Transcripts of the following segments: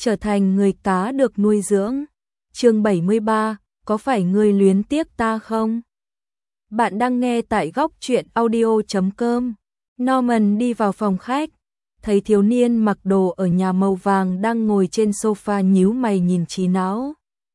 trở thành người cá được nuôi dưỡng. Chương 73, có phải ngươi luyến tiếc ta không? Bạn đang nghe tại góc truyện audio.com. Norman đi vào phòng khách, thấy thiếu niên mặc đồ ở nhà màu vàng đang ngồi trên sofa nhíu mày nhìn trí não.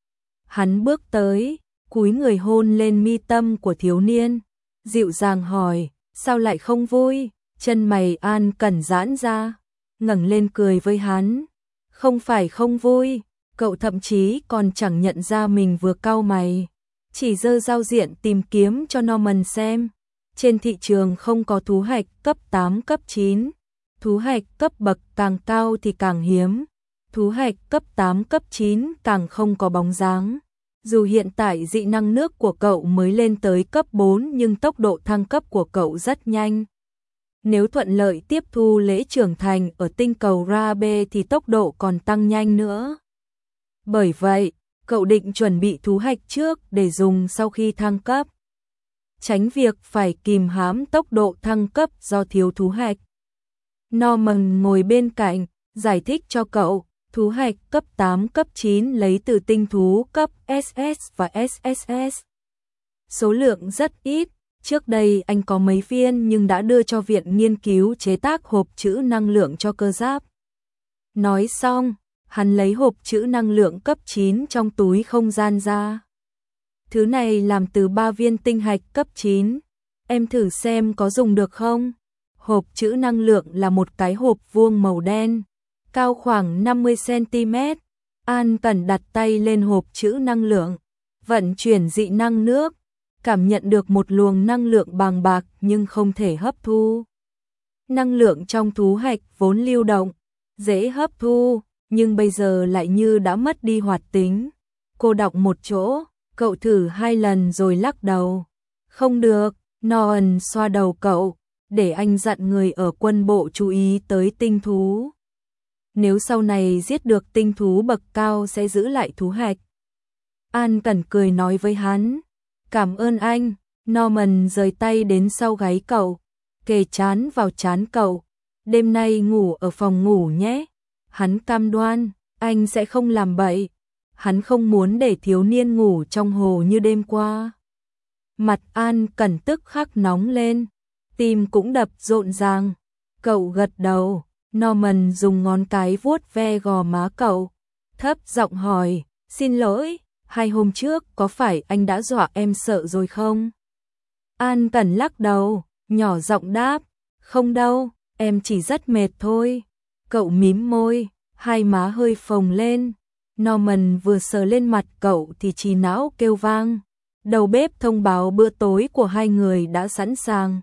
Hắn bước tới, cúi người hôn lên mi tâm của thiếu niên, dịu dàng hỏi, sao lại không vui? Chân mày An Cẩn giãn ra, ngẩng lên cười với hắn. Không phải không vui, cậu thậm chí còn chẳng nhận ra mình vừa cau mày, chỉ giơ giao diện tìm kiếm cho Norman xem. Trên thị trường không có thú hạch cấp 8 cấp 9, thú hạch cấp bậc càng cao thì càng hiếm, thú hạch cấp 8 cấp 9 càng không có bóng dáng. Dù hiện tại dị năng nước của cậu mới lên tới cấp 4 nhưng tốc độ thăng cấp của cậu rất nhanh. Nếu thuận lợi tiếp thu lễ trưởng thành ở tinh cầu Rabe thì tốc độ còn tăng nhanh nữa. Bởi vậy, cậu định chuẩn bị thú hạch trước để dùng sau khi thăng cấp, tránh việc phải kìm hãm tốc độ thăng cấp do thiếu thú hạch. Norman ngồi bên cạnh, giải thích cho cậu, thú hạch cấp 8 cấp 9 lấy từ tinh thú cấp SS và SSS. Số lượng rất ít, trước đây anh có mấy viên nhưng đã đưa cho viện nghiên cứu chế tác hộp trữ năng lượng cho cơ giáp. Nói xong, hắn lấy hộp trữ năng lượng cấp 9 trong túi không gian ra. Thứ này làm từ 3 viên tinh hạch cấp 9, em thử xem có dùng được không? Hộp trữ năng lượng là một cái hộp vuông màu đen, cao khoảng 50 cm. An Cẩn đặt tay lên hộp trữ năng lượng, vận chuyển dị năng nước, cảm nhận được một luồng năng lượng bàng bạc nhưng không thể hấp thu. Năng lượng trong thú hạch vốn lưu động, dễ hấp thu, nhưng bây giờ lại như đã mất đi hoạt tính. Cô đọng một chỗ, cậu thử 2 lần rồi lắc đầu. Không được, Norman xoa đầu cậu, để anh dặn người ở quân bộ chú ý tới tinh thú. Nếu sau này giết được tinh thú bậc cao sẽ giữ lại thú hạch. An Cẩn cười nói với hắn. Cảm ơn anh. Norman rời tay đến sau gáy cậu, kề trán vào trán cậu. Đêm nay ngủ ở phòng ngủ nhé. Hắn cam đoan, anh sẽ không làm bậy. Hắn không muốn để thiếu niên ngủ trong hồ như đêm qua. Mặt An Cẩn tức khắc nóng lên, tim cũng đập rộn ràng. Cậu gật đầu, Norman dùng ngón cái vuốt ve gò má cậu, thấp giọng hỏi, xin lỗi, 2 hôm trước có phải anh đã dọa em sợ rồi không? An Cẩn lắc đầu, nhỏ giọng đáp, không đâu, em chỉ rất mệt thôi. Cậu mím môi, hai má hơi phồng lên. Norman vừa sờ lên mặt cậu thì trí não kêu vang. Đầu bếp thông báo bữa tối của hai người đã sẵn sàng.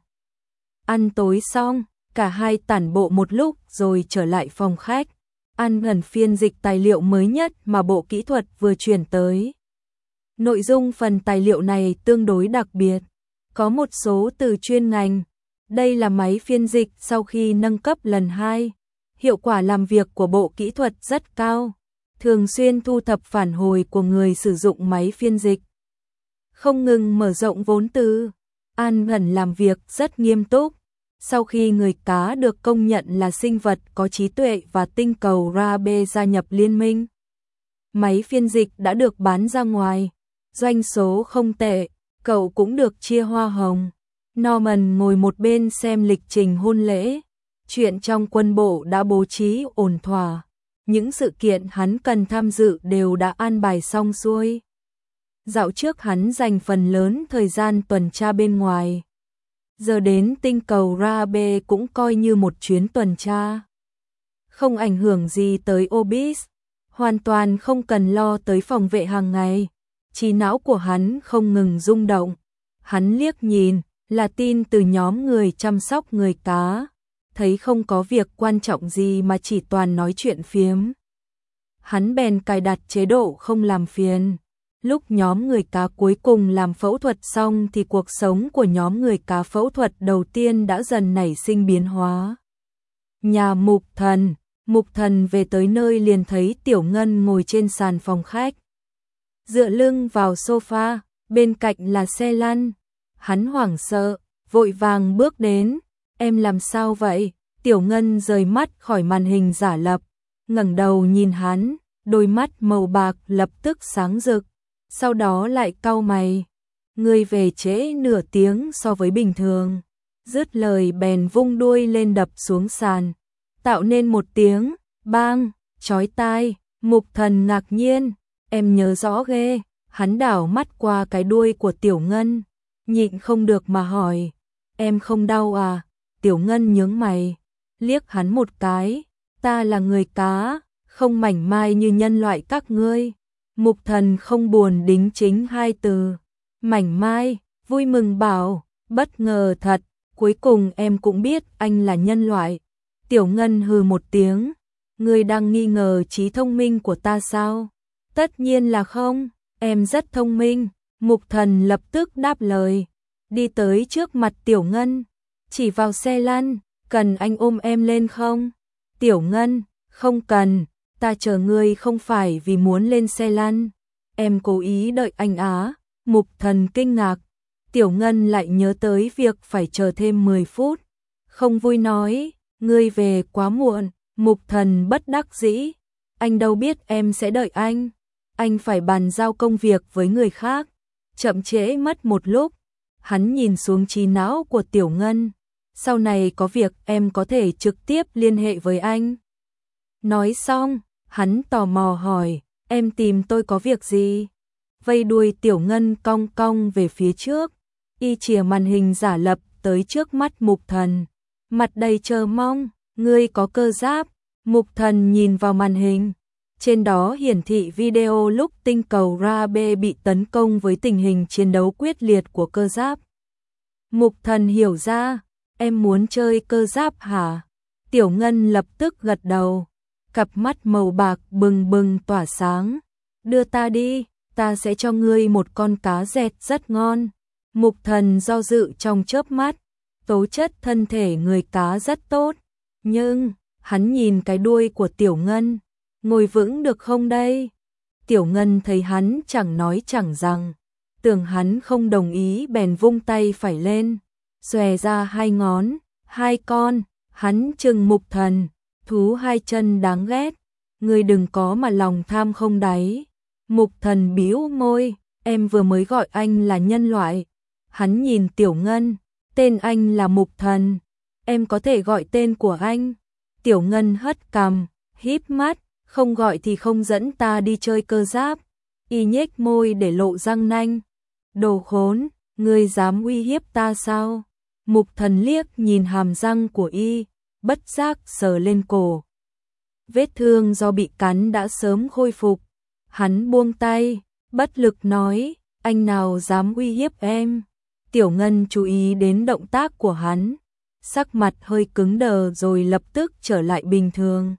Ăn tối xong, cả hai tản bộ một lúc rồi trở lại phòng khách. An Cẩn phiên dịch tài liệu mới nhất mà Bộ Kỹ thuật vừa chuyển tới. Nội dung phần tài liệu này tương đối đặc biệt, có một số từ chuyên ngành. Đây là máy phiên dịch sau khi nâng cấp lần 2. Hiệu quả làm việc của Bộ Kỹ thuật rất cao, thường xuyên thu thập phản hồi của người sử dụng máy phiên dịch, không ngừng mở rộng vốn từ. An Cẩn làm việc rất nghiêm túc. Sau khi người cá được công nhận là sinh vật có trí tuệ và tinh cầu Rabe gia nhập liên minh, máy phiên dịch đã được bán ra ngoài, doanh số không tệ, cậu cũng được chia hoa hồng. Norman ngồi một bên xem lịch trình hôn lễ. Chuyện trong quân bộ đã bố trí ổn thỏa, những sự kiện hắn cần tham dự đều đã an bài xong xuôi. Dạo trước hắn dành phần lớn thời gian tuần tra bên ngoài. Giờ đến tinh cầu Rabe cũng coi như một chuyến tuần tra. Không ảnh hưởng gì tới Obis, hoàn toàn không cần lo tới phòng vệ hàng ngày. Trí não của hắn không ngừng rung động. Hắn liếc nhìn, là tin từ nhóm người chăm sóc người cá. Thấy không có việc quan trọng gì mà chỉ toàn nói chuyện phiếm. Hắn bèn cài đặt chế độ không làm phiền. Lúc nhóm người cá cuối cùng làm phẫu thuật xong thì cuộc sống của nhóm người cá phẫu thuật đầu tiên đã dần nảy sinh biến hóa. Nhà Mục Thần về tới nơi liền thấy Tiểu Ngân ngồi trên sàn phòng khách, dựa lưng vào sofa, bên cạnh là xe lăn. Hắn hoảng sợ, vội vàng bước đến. Em làm sao vậy? Tiểu Ngân rời mắt khỏi màn hình giả lập, ngẩng đầu nhìn hắn, đôi mắt màu bạc lập tức sáng rực, sau đó lại cau mày. Ngươi về trễ nửa tiếng so với bình thường. Dứt lời bèn vung đuôi lên đập xuống sàn, tạo nên một tiếng bang chói tai. Mục Thần ngạc nhiên, em nhớ rõ ghê. Hắn đảo mắt qua cái đuôi của Tiểu Ngân, nhịn không được mà hỏi, em không đau à? Tiểu Ngân nhướng mày, liếc hắn một cái, ta là người cá, không mảnh mai như nhân loại các ngươi. Mục Thần không buồn đính chính hai từ, mảnh mai, vui mừng bảo, bất ngờ thật, cuối cùng em cũng biết anh là nhân loại. Tiểu Ngân hừ một tiếng, ngươi đang nghi ngờ trí thông minh của ta sao? Tất nhiên là không, em rất thông minh. Mục Thần lập tức đáp lời, đi tới trước mặt Tiểu Ngân, chỉ vào xe lăn, cần anh ôm em lên không? Tiểu Ngân, không cần, ta chờ ngươi không phải vì muốn lên xe lăn, em cố ý đợi anh á. Mục Thần kinh ngạc, Tiểu Ngân lại nhớ tới việc phải chờ thêm 10 phút, không vui nói, ngươi về quá muộn. Mục Thần bất đắc dĩ, anh đâu biết em sẽ đợi anh phải bàn giao công việc với người khác, chậm trễ mất một lúc. Hắn nhìn xuống trí não của Tiểu Ngân, sau này có việc em có thể trực tiếp liên hệ với anh. Nói xong, hắn tò mò hỏi, em tìm tôi có việc gì? Vây đuôi Tiểu Ngân cong cong về phía trước, y chìa màn hình giả lập tới trước mắt Mục Thần, mặt đầy chờ mong, ngươi có cơ giáp. Mục Thần nhìn vào màn hình, trên đó hiển thị video lúc tinh cầu Rabe bị tấn công với tình hình chiến đấu quyết liệt của cơ giáp. Mục Thần hiểu ra, em muốn chơi cơ giáp hả? Tiểu Ngân lập tức gật đầu, cặp mắt màu bạc bừng bừng tỏa sáng, đưa ta đi, ta sẽ cho ngươi một con cá dẹt rất ngon. Mục Thần do dự trong chớp mắt, tố chất thân thể người cá rất tốt, nhưng hắn nhìn cái đuôi của Tiểu Ngân, ngồi vững được không đây? Tiểu Ngân thấy hắn chẳng nói chẳng rằng, tưởng hắn không đồng ý bèn vung tay phải lên, xòe ra hai ngón, hai con. Hắn trừng Mục Thần, thú hai chân đáng ghét, ngươi đừng có mà lòng tham không đáy. Mục Thần bĩu môi, em vừa mới gọi anh là nhân loại. Hắn nhìn Tiểu Ngân, tên anh là Mục Thần, em có thể gọi tên của anh. Tiểu Ngân hất cằm, híp mắt, không gọi thì không dẫn ta đi chơi cơ giáp. Y nhếch môi để lộ răng nanh, đồ khốn, ngươi dám uy hiếp ta sao? Mục Thần liếc nhìn hàm răng của y, bất giác sờ lên cổ. Vết thương do bị cắn đã sớm khôi phục. Hắn buông tay, bất lực nói, anh nào dám uy hiếp em? Tiểu Ngân chú ý đến động tác của hắn, sắc mặt hơi cứng đờ rồi lập tức trở lại bình thường.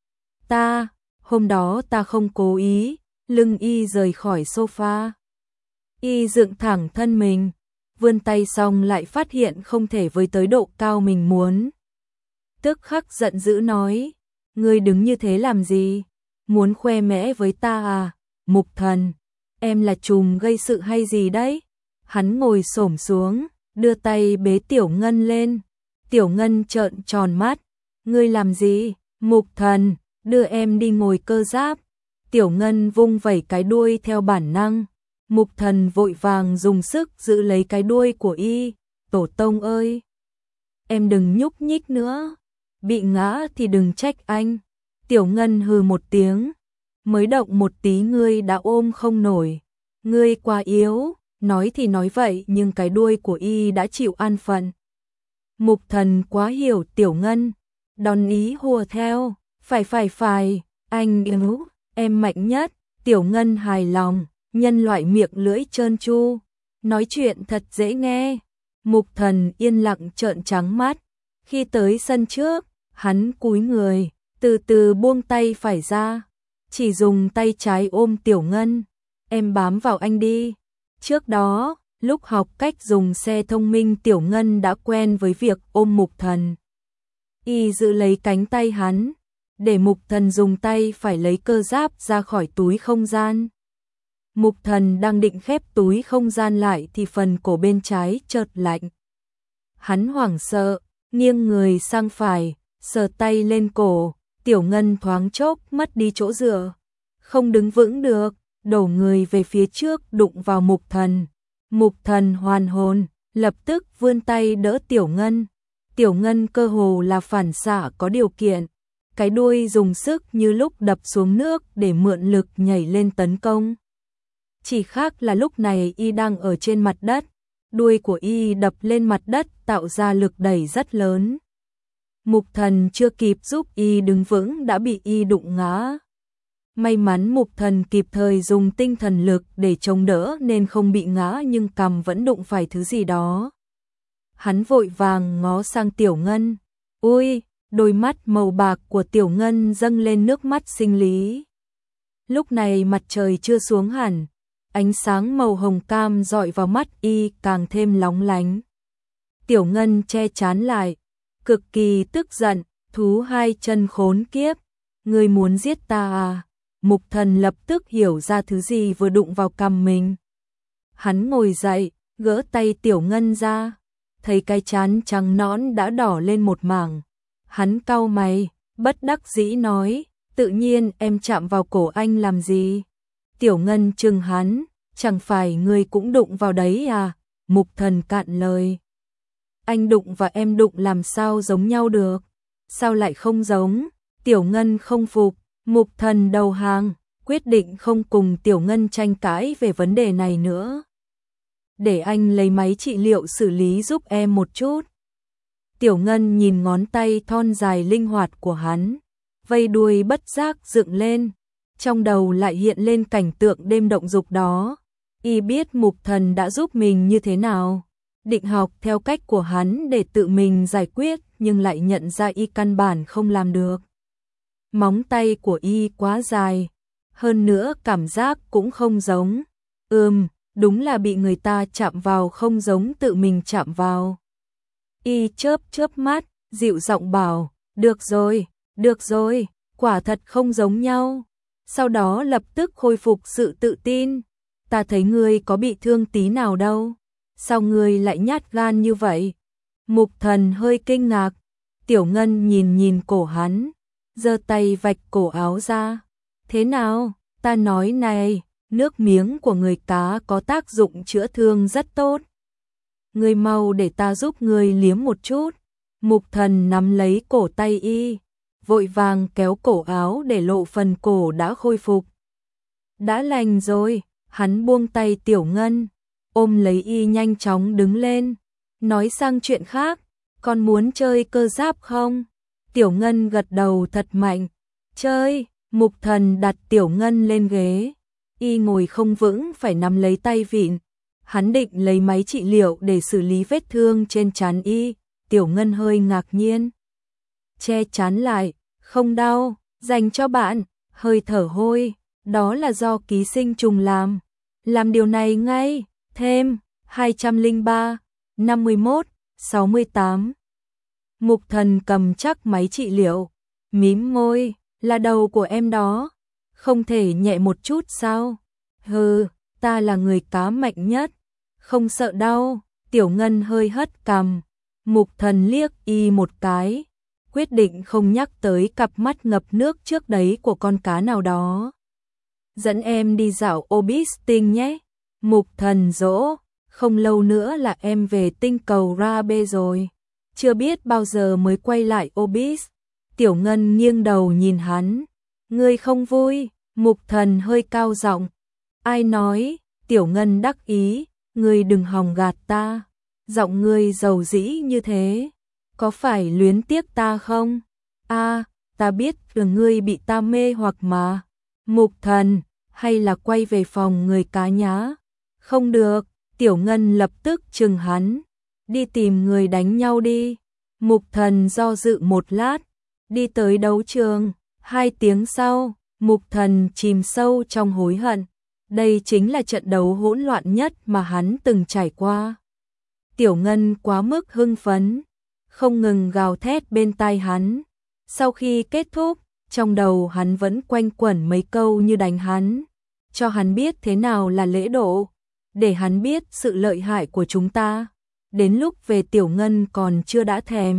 Hôm đó ta không cố ý. Lưng y rời khỏi sofa. Y dựng thẳng thân mình, vươn tay xong lại phát hiện không thể với tới độ cao mình muốn. Tức khắc giận dữ nói, ngươi đứng như thế làm gì? Muốn khoe mẽ với ta à? Mục Thần, em là trùm gây sự hay gì đấy? Hắn ngồi xổm xuống, đưa tay bế Tiểu Ngân lên. Tiểu Ngân trợn tròn mắt, ngươi làm gì? Mục Thần, đưa em đi ngồi cơ giáp. Tiểu Ngân vung vẩy cái đuôi theo bản năng. Mục Thần vội vàng dùng sức giữ lấy cái đuôi của y. Tổ tông ơi, em đừng nhúc nhích nữa, bị ngã thì đừng trách anh. Tiểu Ngân hừ một tiếng, mới động một tí ngươi đã ôm không nổi, ngươi quá yếu. Nói thì nói vậy nhưng cái đuôi của y đã chịu an phận. Mục Thần quá hiểu Tiểu Ngân, đón ý hùa theo, phải, anh yếu, em mạnh nhất. Tiểu Ngân hài lòng, nhân loại miệng lưỡi trơn tru, nói chuyện thật dễ nghe. Mục Thần yên lặng trợn trắng mắt. Khi tới sân trước, hắn cúi người, từ từ buông tay phải ra, chỉ dùng tay trái ôm Tiểu Ngân. Em bám vào anh đi. Trước đó, lúc học cách dùng xe thông minh Tiểu Ngân đã quen với việc ôm Mục Thần. Y giữ lấy cánh tay hắn, để Mục Thần dùng tay phải lấy cơ giáp ra khỏi túi không gian. Mục Thần đang định khép túi không gian lại thì phần cổ bên trái chợt lạnh. Hắn hoảng sợ, nghiêng người sang phải, sờ tay lên cổ, Tiểu Ngân thoáng chốc mất đi chỗ dựa, không đứng vững được, đổ người về phía trước đụng vào Mục Thần. Mục Thần hoàn hồn, lập tức vươn tay đỡ Tiểu Ngân. Tiểu Ngân cơ hồ là phản xạ có điều kiện, cái đuôi dùng sức như lúc đập xuống nước để mượn lực nhảy lên tấn công. Chỉ khác là lúc này y đang ở trên mặt đất, đuôi của y đập lên mặt đất tạo ra lực đẩy rất lớn. Mục Thần chưa kịp giúp y đứng vững đã bị y đụng ngã. May mắn Mục Thần kịp thời dùng tinh thần lực để chống đỡ nên không bị ngã, nhưng cằm vẫn đụng phải thứ gì đó. Hắn vội vàng ngó sang Tiểu Ngân. Ôi, đôi mắt màu bạc của Tiểu Ngân dâng lên nước mắt sinh lý. Lúc này mặt trời chưa xuống hẳn, ánh sáng màu hồng cam dọi vào mắt y càng thêm lóng lánh. Tiểu Ngân che trán lại, cực kỳ tức giận, thú hai chân khốn kiếp, ngươi muốn giết ta à? Mục Thần lập tức hiểu ra thứ gì vừa đụng vào cằm mình. Hắn ngồi dậy, gỡ tay Tiểu Ngân ra, thấy cái trán trắng nõn đã đỏ lên một mảng. Hắn cau mày, bất đắc dĩ nói, tự nhiên em chạm vào cổ anh làm gì? Tiểu Ngân trừng hắn, chẳng phải ngươi cũng đụng vào đấy à? Mục Thần cạn lời. Anh đụng và em đụng làm sao giống nhau được? Sao lại không giống? Tiểu Ngân không phục, Mục Thần đầu hàng, quyết định không cùng Tiểu Ngân tranh cãi về vấn đề này nữa. Để anh lấy máy trị liệu xử lý giúp em một chút. Tiểu Ngân nhìn ngón tay thon dài linh hoạt của hắn, vây đuôi bất giác dựng lên, trong đầu lại hiện lên cảnh tượng đêm động dục đó. Y biết Mục Thần đã giúp mình như thế nào, định học theo cách của hắn để tự mình giải quyết, nhưng lại nhận ra y căn bản không làm được. Móng tay của y quá dài, hơn nữa cảm giác cũng không giống. Đúng là bị người ta chạm vào không giống tự mình chạm vào. Y chớp chớp mắt, dịu giọng bảo, được rồi, quả thật không giống nhau. Sau đó lập tức khôi phục sự tự tin. Ta thấy ngươi có bị thương tí nào đâu, sao ngươi lại nhát gan như vậy? Mục Thần hơi kinh ngạc. Tiểu Ngân nhìn cổ hắn, giơ tay vạch cổ áo ra. Thế nào? Ta nói này, nước miếng của người cá có tác dụng chữa thương rất tốt. Ngươi mau để ta giúp ngươi liếm một chút. Mục Thần nắm lấy cổ tay y, vội vàng kéo cổ áo để lộ phần cổ đã khôi phục. Đã lành rồi, hắn buông tay Tiểu Ngân, ôm lấy y nhanh chóng đứng lên, nói sang chuyện khác, con muốn chơi cơ giáp không? Tiểu Ngân gật đầu thật mạnh, chơi. Mục Thần đặt Tiểu Ngân lên ghế, y ngồi không vững phải nắm lấy tay vịn. Hắn định lấy máy trị liệu để xử lý vết thương trên trán y. Tiểu Ngân hơi ngạc nhiên, che trán lại, không đau, dành cho bạn. Hơi thở hôi, đó là do ký sinh trùng làm điều này ngay. Thêm 203 51 68. Mục Thần cầm chắc máy trị liệu, mím môi, là đầu của em đó, không thể nhẹ một chút sao? Hừ, ta là người cá mạnh nhất, không sợ đau. Tiểu Ngân hơi hất cằm. Mục Thần liếc y một cái, quyết định không nhắc tới cặp mắt ngập nước trước đấy của con cá nào đó. Dẫn em đi dạo Obis tinh nhé. Mục Thần dỗ, không lâu nữa là em về tinh cầu Rabe rồi, chưa biết bao giờ mới quay lại Obis. Tiểu Ngân nghiêng đầu nhìn hắn, ngươi không vui? Mục Thần hơi cao giọng, ai nói? Tiểu Ngân đắc ý, ngươi đừng hòng gạt ta, giọng ngươi dầu dĩ như thế, có phải luyến tiếc ta không? Ta biết là ngươi bị ta mê hoặc mà. Mục Thần, hay là quay về phòng người cá nhá? Không được. Tiểu Ngân lập tức trừng hắn, đi tìm người đánh nhau đi. Mục Thần do dự một lát, đi tới đấu trường. 2 tiếng sau, Mục Thần chìm sâu trong hối hận. Đây chính là trận đấu hỗn loạn nhất mà hắn từng trải qua. Tiểu Ngân quá mức hưng phấn, không ngừng gào thét bên tai hắn. Sau khi kết thúc, trong đầu hắn vẫn quanh quẩn mấy câu như đánh hắn, cho hắn biết thế nào là lễ độ, để hắn biết sự lợi hại của chúng ta. Đến lúc về Tiểu Ngân còn chưa đã thèm.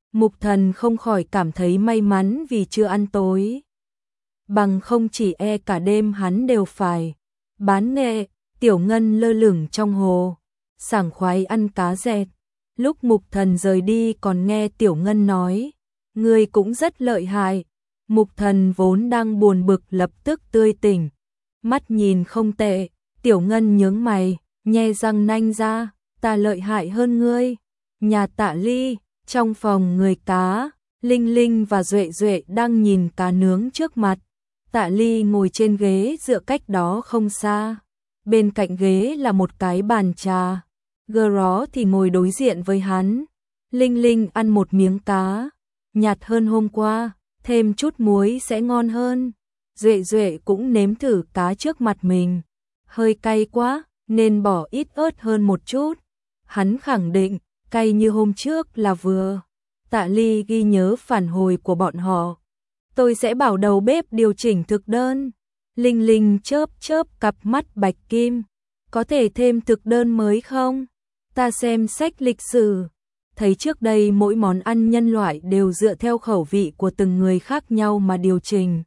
Mục Thần không khỏi cảm thấy may mắn vì chưa ăn tối. Bằng không chỉ cả đêm hắn đều phải bán nghệ. Tiểu Ngân lơ lửng trong hồ, sảng khoái ăn cá dẹt. Lúc Mục Thần rời đi còn nghe Tiểu Ngân nói, ngươi cũng rất lợi hại. Mục Thần vốn đang buồn bực lập tức tươi tỉnh, mắt nhìn không tệ. Tiểu Ngân nhướng mày, nhe răng nanh ra, ta lợi hại hơn ngươi. Nhà Tạ Ly, trong phòng người cá, Linh Linh và Duệ Duệ đang nhìn cá nướng trước mặt. Tạ Ly ngồi trên ghế dựa cách đó không xa. Bên cạnh ghế là một cái bàn trà. Gro thì ngồi đối diện với hắn. Linh Linh ăn một miếng cá, nhạt hơn hôm qua, thêm chút muối sẽ ngon hơn. Duệ Duệ cũng nếm thử cá trước mặt mình. Hơi cay quá, nên bỏ ít ớt hơn một chút. Hắn khẳng định, cay như hôm trước là vừa. Tạ Ly ghi nhớ phản hồi của bọn họ. Tôi sẽ bảo đầu bếp điều chỉnh thực đơn. Linh Linh chớp chớp cặp mắt bạch kim. Có thể thêm thực đơn mới không? Ta xem sách lịch sử, thấy trước đây mỗi món ăn nhân loại đều dựa theo khẩu vị của từng người khác nhau mà điều chỉnh.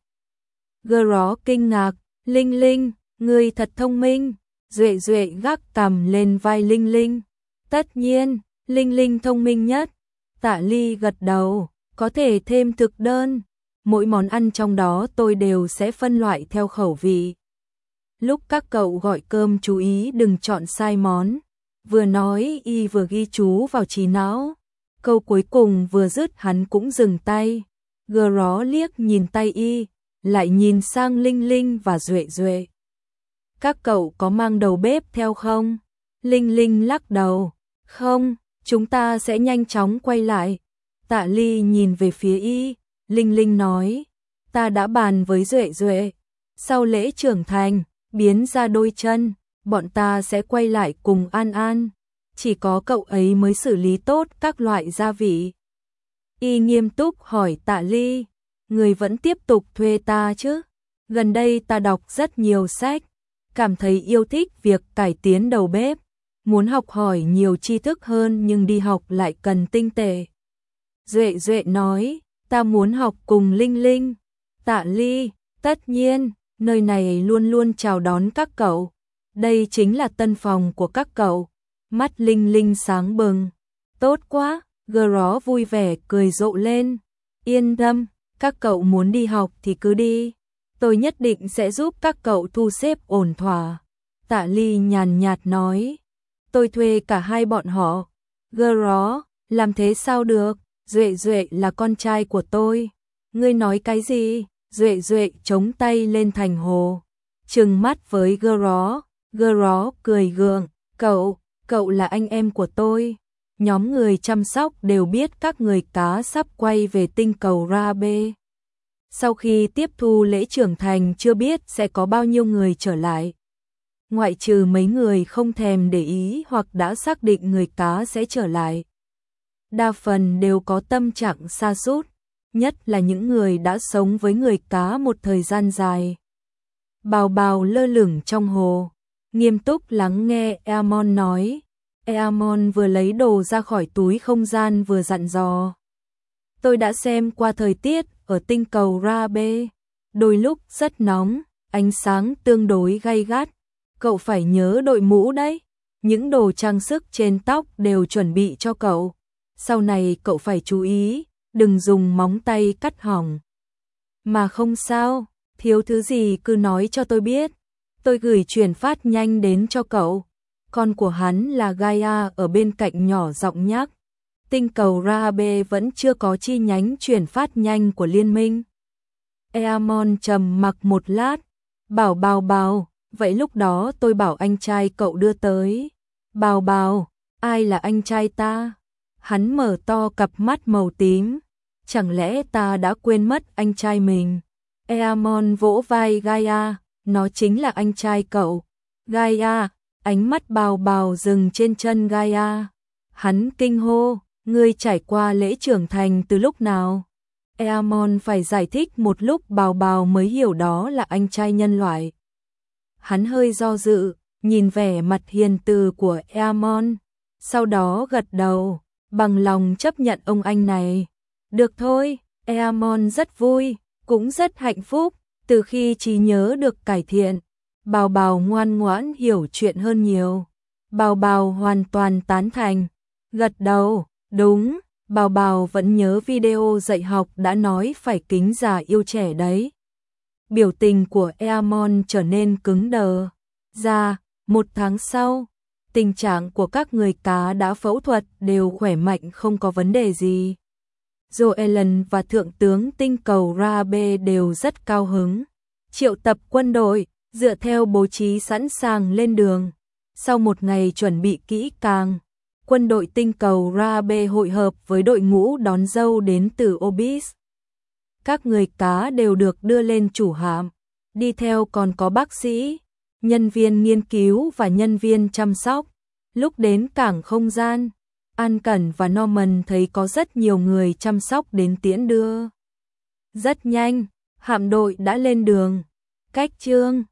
Gro kinh ngạc, Linh Linh, ngươi thật thông minh. Duệ Duệ gác cằm lên vai Linh Linh. Tất nhiên, Linh Linh thông minh nhất. Tạ Ly gật đầu, có thể thêm thực đơn. Mỗi món ăn trong đó tôi đều sẽ phân loại theo khẩu vị. Lúc các cậu gọi cơm chú ý đừng chọn sai món. Vừa nói y vừa ghi chú vào trí não. Câu cuối cùng vừa dứt hắn cũng dừng tay. Gro liếc nhìn tay y, lại nhìn sang Linh Linh và Duệ Duệ. Các cậu có mang đầu bếp theo không? Linh Linh lắc đầu. Không, chúng ta sẽ nhanh chóng quay lại. Tạ Ly nhìn về phía y. Linh Linh nói, ta đã bàn với Duệ Duệ. Sau lễ trưởng thành, biến ra đôi chân, bọn ta sẽ quay lại cùng An An. Chỉ có cậu ấy mới xử lý tốt các loại gia vị. Y nghiêm túc hỏi Tạ Ly, người vẫn tiếp tục thuê ta chứ? Gần đây ta đọc rất nhiều sách, cảm thấy yêu thích việc cải tiến đầu bếp. Muốn học hỏi nhiều tri thức hơn nhưng đi học lại cần tinh tệ. Duệ Duệ nói, ta muốn học cùng Linh Linh. Tạ Ly, tất nhiên, nơi này luôn luôn chào đón các cậu. Đây chính là tân phòng của các cậu. Mắt Linh Linh sáng bừng. Tốt quá, Gro vui vẻ cười rộ lên. Yên tâm, các cậu muốn đi học thì cứ đi. Tôi nhất định sẽ giúp các cậu thu xếp ổn thỏa. Tạ Ly nhàn nhạt nói. Tôi thuê cả hai bọn họ. Gro, làm thế sao được? Duệ Duệ là con trai của tôi. Ngươi nói cái gì? Duệ Duệ chống tay lên thành hồ, trừng mắt với Gro. Gro cười gượng, cậu là anh em của tôi. Nhóm người chăm sóc đều biết các người cá sắp quay về tinh cầu Rabe. Sau khi tiếp thu lễ trưởng thành chưa biết sẽ có bao nhiêu người trở lại. Ngoại trừ mấy người không thèm để ý hoặc đã xác định người cá sẽ trở lại. Đa phần đều có tâm trạng sa sút, nhất là những người đã sống với người cá một thời gian dài. Bào bào lơ lửng trong hồ, nghiêm túc lắng nghe Eamon nói. Eamon vừa lấy đồ ra khỏi túi không gian vừa dặn dò. Tôi đã xem qua thời tiết ở tinh cầu Rabe. Đôi lúc rất nóng, ánh sáng tương đối gay gắt. Cậu phải nhớ đội mũ đấy. Những đồ trang sức trên tóc đều chuẩn bị cho cậu. Sau này cậu phải chú ý, đừng dùng móng tay cắt hỏng. Mà không sao, thiếu thứ gì cứ nói cho tôi biết. Tôi gửi chuyển phát nhanh đến cho cậu. Con của hắn là Gaia ở bên cạnh nhỏ giọng nhắc. Tinh cầu Rabe vẫn chưa có chi nhánh chuyển phát nhanh của liên minh. Eamon trầm mặc một lát. Bảo, vậy lúc đó tôi bảo anh trai cậu đưa tới. Bảo, ai là anh trai ta? Hắn mở to cặp mắt màu tím. Chẳng lẽ ta đã quên mất anh trai mình? Eamon vỗ vai Gaia, nó chính là anh trai cậu. Gaia, ánh mắt Bảo dừng trên chân Gaia. Hắn kinh hô, ngươi trải qua lễ trưởng thành từ lúc nào? Eamon phải giải thích một lúc Bảo mới hiểu đó là anh trai nhân loại. Hắn hơi do dự, nhìn vẻ mặt hiền từ của Eamon, sau đó gật đầu, bằng lòng chấp nhận ông anh này. Được thôi, Eamon rất vui, cũng rất hạnh phúc, từ khi trí nhớ được cải thiện. Bào Bào ngoan ngoãn hiểu chuyện hơn nhiều. Bào Bào hoàn toàn tán thành, gật đầu, đúng, Bào Bào vẫn nhớ video dạy học đã nói phải kính già yêu trẻ đấy. Biểu tình của Eamon trở nên cứng đờ. Ra, 1 tháng sau, tình trạng của các người cá đã phẫu thuật đều khỏe mạnh không có vấn đề gì. Joellen và Thượng tướng tinh cầu Rabe đều rất cao hứng. Triệu tập quân đội, dựa theo bố trí sẵn sàng lên đường. Sau 1 ngày chuẩn bị kỹ càng, quân đội tinh cầu Rabe hội hợp với đội ngũ đón dâu đến từ Obis. Các người cá đều được đưa lên chủ hạm, đi theo còn có bác sĩ, nhân viên nghiên cứu và nhân viên chăm sóc. Lúc đến cảng không gian, An Cẩn và Norman thấy có rất nhiều người chăm sóc đến tiễn đưa. Rất nhanh, hạm đội đã lên đường. Cách chương